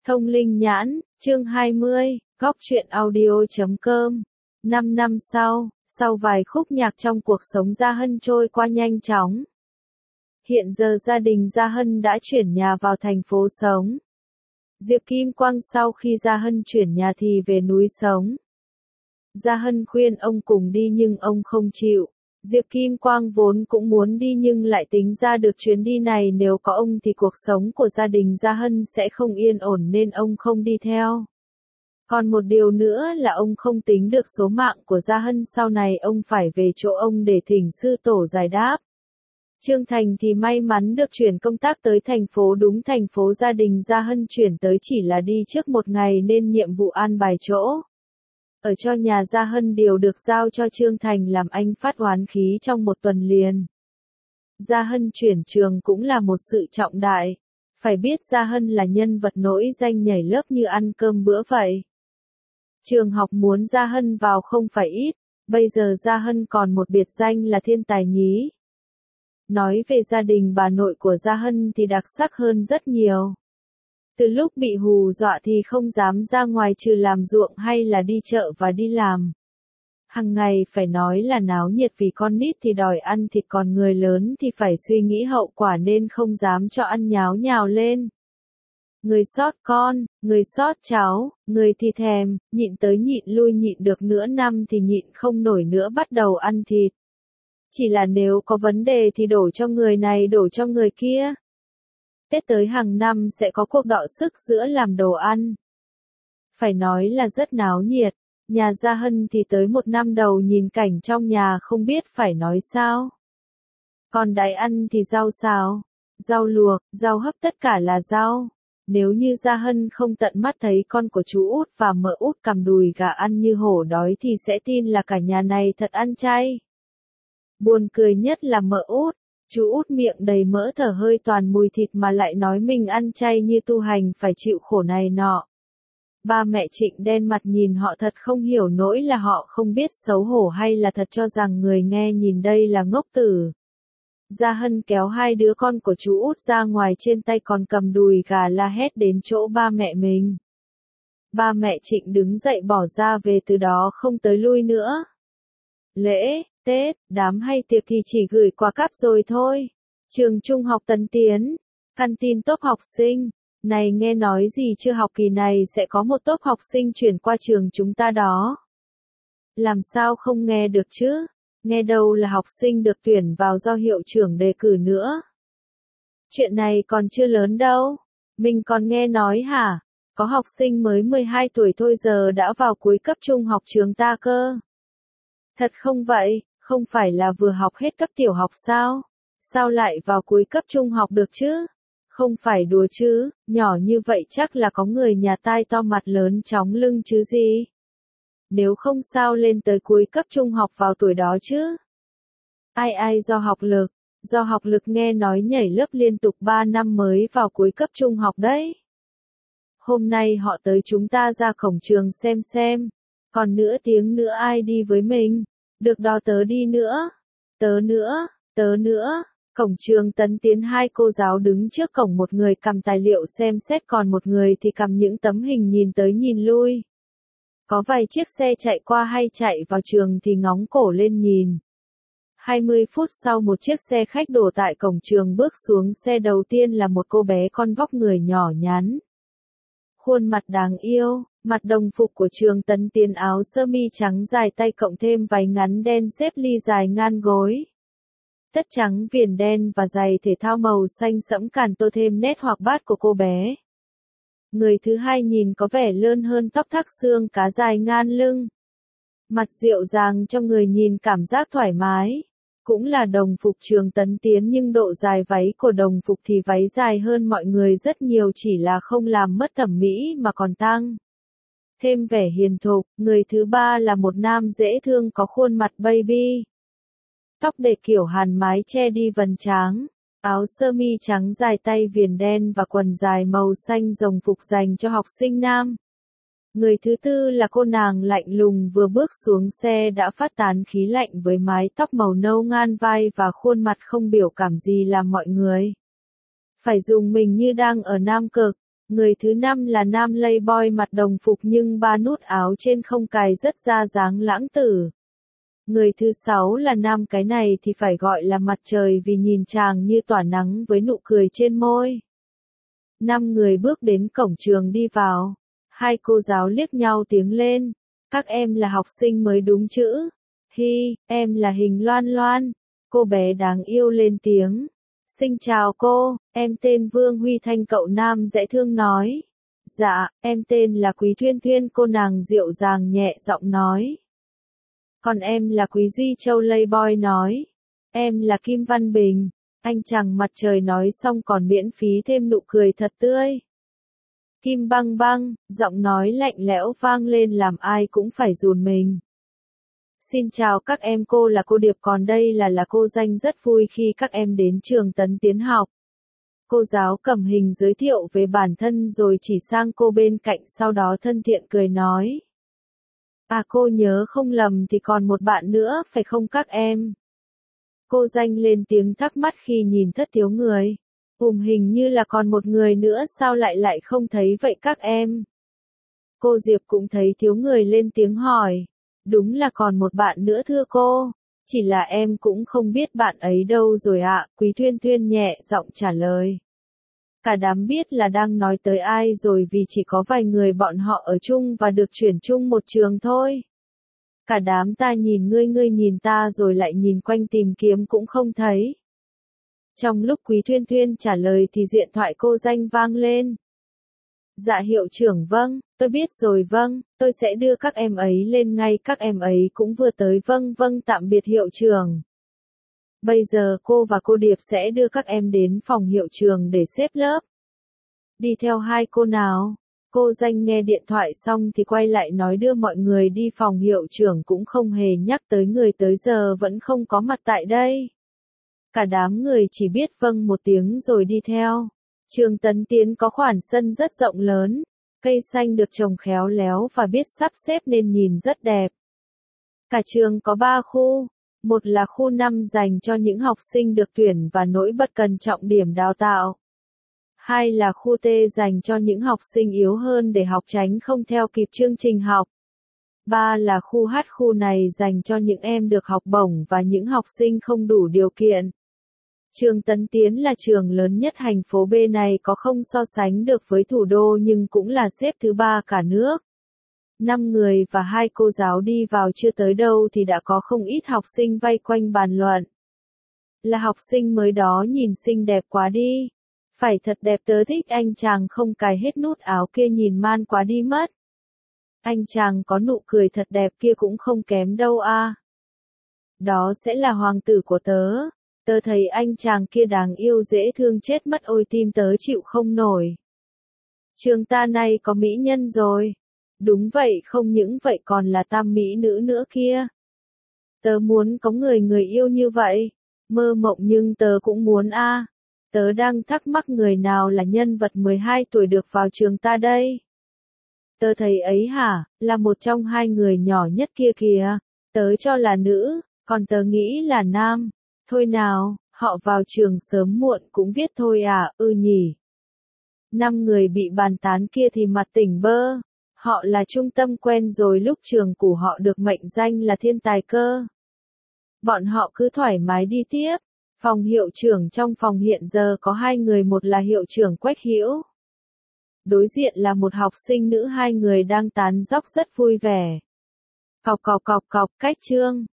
Thông linh nhãn, chương 20, góc truyện audio.com. 5 năm sau vài khúc nhạc trong cuộc sống Gia Hân trôi qua nhanh chóng. Hiện giờ gia đình Gia Hân đã chuyển nhà vào thành phố sống. Diệp Kim Quang sau khi Gia Hân chuyển nhà thì về núi sống. Gia Hân khuyên ông cùng đi nhưng ông không chịu. Diệp Kim Quang vốn cũng muốn đi nhưng lại tính ra được chuyến đi này nếu có ông thì cuộc sống của gia đình Gia Hân sẽ không yên ổn nên ông không đi theo. Còn một điều nữa là ông không tính được số mạng của Gia Hân sau này ông phải về chỗ ông để thỉnh sư tổ giải đáp. Trương Thành thì may mắn được chuyển công tác tới thành phố đúng thành phố gia đình Gia Hân chuyển tới chỉ là đi trước một ngày nên nhiệm vụ an bài chỗ. Ở cho nhà Gia Hân đều được giao cho Trương Thành làm anh phát oán khí trong một tuần liền. Gia Hân chuyển trường cũng là một sự trọng đại. Phải biết Gia Hân là nhân vật nổi danh nhảy lớp như ăn cơm bữa vậy. Trường học muốn Gia Hân vào không phải ít, bây giờ Gia Hân còn một biệt danh là thiên tài nhí. Nói về gia đình bà nội của Gia Hân thì đặc sắc hơn rất nhiều. Từ lúc bị hù dọa thì không dám ra ngoài trừ làm ruộng hay là đi chợ và đi làm. Hằng ngày phải nói là náo nhiệt vì con nít thì đòi ăn thịt còn người lớn thì phải suy nghĩ hậu quả nên không dám cho ăn nháo nhào lên. Người sót con, người sót cháu, người thì thèm, nhịn tới nhịn lui nhịn được nửa năm thì nhịn không nổi nữa bắt đầu ăn thịt. Chỉ là nếu có vấn đề thì đổ cho người này đổ cho người kia. Tết tới hàng năm sẽ có cuộc đọ sức giữa làm đồ ăn. Phải nói là rất náo nhiệt, nhà Gia Hân thì tới một năm đầu nhìn cảnh trong nhà không biết phải nói sao. Còn đãi ăn thì rau xào, rau luộc, rau hấp tất cả là rau. Nếu như Gia Hân không tận mắt thấy con của chú út và mợ út cầm đùi gà ăn như hổ đói thì sẽ tin là cả nhà này thật ăn chay. Buồn cười nhất là mợ út. Chú út miệng đầy mỡ thở hơi toàn mùi thịt mà lại nói mình ăn chay như tu hành phải chịu khổ này nọ. Ba mẹ Trịnh đen mặt nhìn họ thật không hiểu nỗi là họ không biết xấu hổ hay là thật cho rằng người nghe nhìn đây là ngốc tử. Gia Hân kéo hai đứa con của chú út ra ngoài trên tay còn cầm đùi gà la hét đến chỗ ba mẹ mình. Ba mẹ Trịnh đứng dậy bỏ ra về từ đó không tới lui nữa. Lễ, Tết, đám hay tiệc thì chỉ gửi quà cáp rồi thôi. Trường trung học Tấn Tiến, căn tin top học sinh. Này nghe nói gì chưa học kỳ này sẽ có một top học sinh chuyển qua trường chúng ta đó. Làm sao không nghe được chứ? Nghe đâu là học sinh được tuyển vào do hiệu trưởng đề cử nữa. Chuyện này còn chưa lớn đâu. Mình còn nghe nói hả? Có học sinh mới 12 tuổi thôi giờ đã vào cuối cấp trung học trường ta cơ. Thật không vậy, không phải là vừa học hết cấp tiểu học sao? Sao lại vào cuối cấp trung học được chứ? Không phải đùa chứ, nhỏ như vậy chắc là có người nhà tai to mặt lớn chóng lưng chứ gì? Nếu không sao lên tới cuối cấp trung học vào tuổi đó chứ? Ai do học lực nghe nói nhảy lớp liên tục 3 năm mới vào cuối cấp trung học đấy. Hôm nay họ tới chúng ta ra cổng trường xem. Còn nửa tiếng nữa ai đi với mình? Được đó tớ đi nữa. Tớ nữa. Cổng trường Tấn Tiến hai cô giáo đứng trước cổng một người cầm tài liệu xem xét còn một người thì cầm những tấm hình nhìn tới nhìn lui. Có vài chiếc xe chạy qua hay chạy vào trường thì ngóng cổ lên nhìn. 20 phút sau một chiếc xe khách đổ tại cổng trường bước xuống xe đầu tiên là một cô bé con vóc người nhỏ nhắn. Khuôn mặt đáng yêu, mặt đồng phục của trường Tấn Tiến áo sơ mi trắng dài tay cộng thêm váy ngắn đen xếp ly dài ngang gối. Tất trắng viền đen và giày thể thao màu xanh sẫm càn tô thêm nét hoạt bát của cô bé. Người thứ hai nhìn có vẻ lơn hơn tóc thắt xương cá dài ngang lưng. Mặt dịu dàng cho người nhìn cảm giác thoải mái. Cũng là đồng phục trường Tấn Tiến nhưng độ dài váy của đồng phục thì váy dài hơn mọi người rất nhiều chỉ là không làm mất thẩm mỹ mà còn tăng thêm vẻ hiền thục. Người thứ ba là một nam dễ thương có khuôn mặt baby. Tóc để kiểu hàn mái che đi vầng trán, áo sơ mi trắng dài tay viền đen và quần dài màu xanh rồng phục dành cho học sinh nam. Người thứ tư là cô nàng lạnh lùng vừa bước xuống xe đã phát tán khí lạnh với mái tóc màu nâu ngang vai và khuôn mặt không biểu cảm gì làm mọi người phải dùng mình như đang ở Nam Cực. Người thứ 5 là nam playboy mặt đồng phục nhưng ba nút áo trên không cài rất ra dáng lãng tử. Người thứ 6 là nam, cái này thì phải gọi là mặt trời vì nhìn chàng như tỏa nắng với nụ cười trên môi. 5 người bước đến cổng trường đi vào. Hai cô giáo liếc nhau tiếng lên. Các em là học sinh mới đúng chữ. Hi, em là Hình Loan Loan. Cô bé đáng yêu lên tiếng. Xin chào cô, em tên Vương Huy Thanh, cậu nam dễ thương nói. Dạ, em tên là Quý Thuyên Thuyên, cô nàng dịu dàng nhẹ giọng nói. Còn em là Quý Duy Châu playboy nói. Em là Kim Văn Bình. Anh chàng mặt trời nói xong còn miễn phí thêm nụ cười thật tươi. Kim Băng Băng, giọng nói lạnh lẽo vang lên làm ai cũng phải run mình. Xin chào các em, cô là cô Điệp, còn đây là cô Danh, rất vui khi các em đến trường Tấn Tiến học. Cô giáo cầm hình giới thiệu về bản thân rồi chỉ sang cô bên cạnh, sau đó thân thiện cười nói. À, cô nhớ không lầm thì còn một bạn nữa phải không các em? Cô Danh lên tiếng thắc mắc khi nhìn Thất Thiếu người. Hình như là còn một người nữa, sao lại không thấy vậy các em? Cô Diệp cũng thấy Thiếu người lên tiếng hỏi. Đúng là còn một bạn nữa thưa cô. Chỉ là em cũng không biết bạn ấy đâu rồi ạ, Quý Thuyên Thuyên nhẹ giọng trả lời. Cả đám biết là đang nói tới ai rồi vì chỉ có vài người bọn họ ở chung và được chuyển chung một trường thôi. Cả đám ta nhìn ngươi nhìn ta rồi lại nhìn quanh tìm kiếm cũng không thấy. Trong lúc Quý Thuyên Thuyên trả lời thì điện thoại cô Danh vang lên. Dạ hiệu trưởng, vâng, tôi biết rồi, vâng, tôi sẽ đưa các em ấy lên ngay, các em ấy cũng vừa tới, vâng, tạm biệt hiệu trưởng. Bây giờ cô và cô Điệp sẽ đưa các em đến phòng hiệu trưởng để xếp lớp. Đi theo hai cô nào. Cô Danh nghe điện thoại xong thì quay lại nói đưa mọi người đi phòng hiệu trưởng, cũng không hề nhắc tới người tới giờ vẫn không có mặt tại đây. Cả đám người chỉ biết vâng một tiếng rồi đi theo. Trường Tấn Tiến có khoản sân rất rộng lớn, cây xanh được trồng khéo léo và biết sắp xếp nên nhìn rất đẹp. Cả trường có 3 khu, một là khu 5 dành cho những học sinh được tuyển và nổi bật cần trọng điểm đào tạo. Hai là khu T dành cho những học sinh yếu hơn để học tránh không theo kịp chương trình học. Ba là khu H, khu này dành cho những em được học bổng và những học sinh không đủ điều kiện. Trường Tấn Tiến là trường lớn nhất thành phố B này, có không so sánh được với thủ đô nhưng cũng là xếp thứ 3 cả nước. 5 người và 2 cô giáo đi vào chưa tới đâu thì đã có không ít học sinh vây quanh bàn luận. Là học sinh mới đó nhìn xinh đẹp quá đi. Phải thật đẹp, tớ thích anh chàng không cài hết nút áo kia, nhìn man quá đi mất. Anh chàng có nụ cười thật đẹp kia cũng không kém đâu a. Đó sẽ là hoàng tử của tớ. Tớ thấy anh chàng kia đáng yêu dễ thương chết mất, ôi tim tớ chịu không nổi. Trường ta này có mỹ nhân rồi. Đúng vậy, không những vậy còn là tam mỹ nữ nữa kia. Tớ muốn có người yêu như vậy. Mơ mộng nhưng tớ cũng muốn a. Tớ đang thắc mắc người nào là nhân vật 12 tuổi được vào trường ta đây. Tớ thấy ấy hả, là một trong 2 người nhỏ nhất kia kìa. Tớ cho là nữ, còn tớ nghĩ là nam. Thôi nào, họ vào trường sớm muộn cũng biết thôi à, nhỉ. 5 người bị bàn tán kia thì mặt tỉnh bơ. Họ là trung tâm quen rồi, lúc trường của họ được mệnh danh là thiên tài cơ. Bọn họ cứ thoải mái đi tiếp. Phòng hiệu trưởng, trong phòng hiện giờ có 2 người, một là hiệu trưởng Quách Hữu. Đối diện là một học sinh nữ, 2 người đang tán dóc rất vui vẻ. Cọc, cách Trương.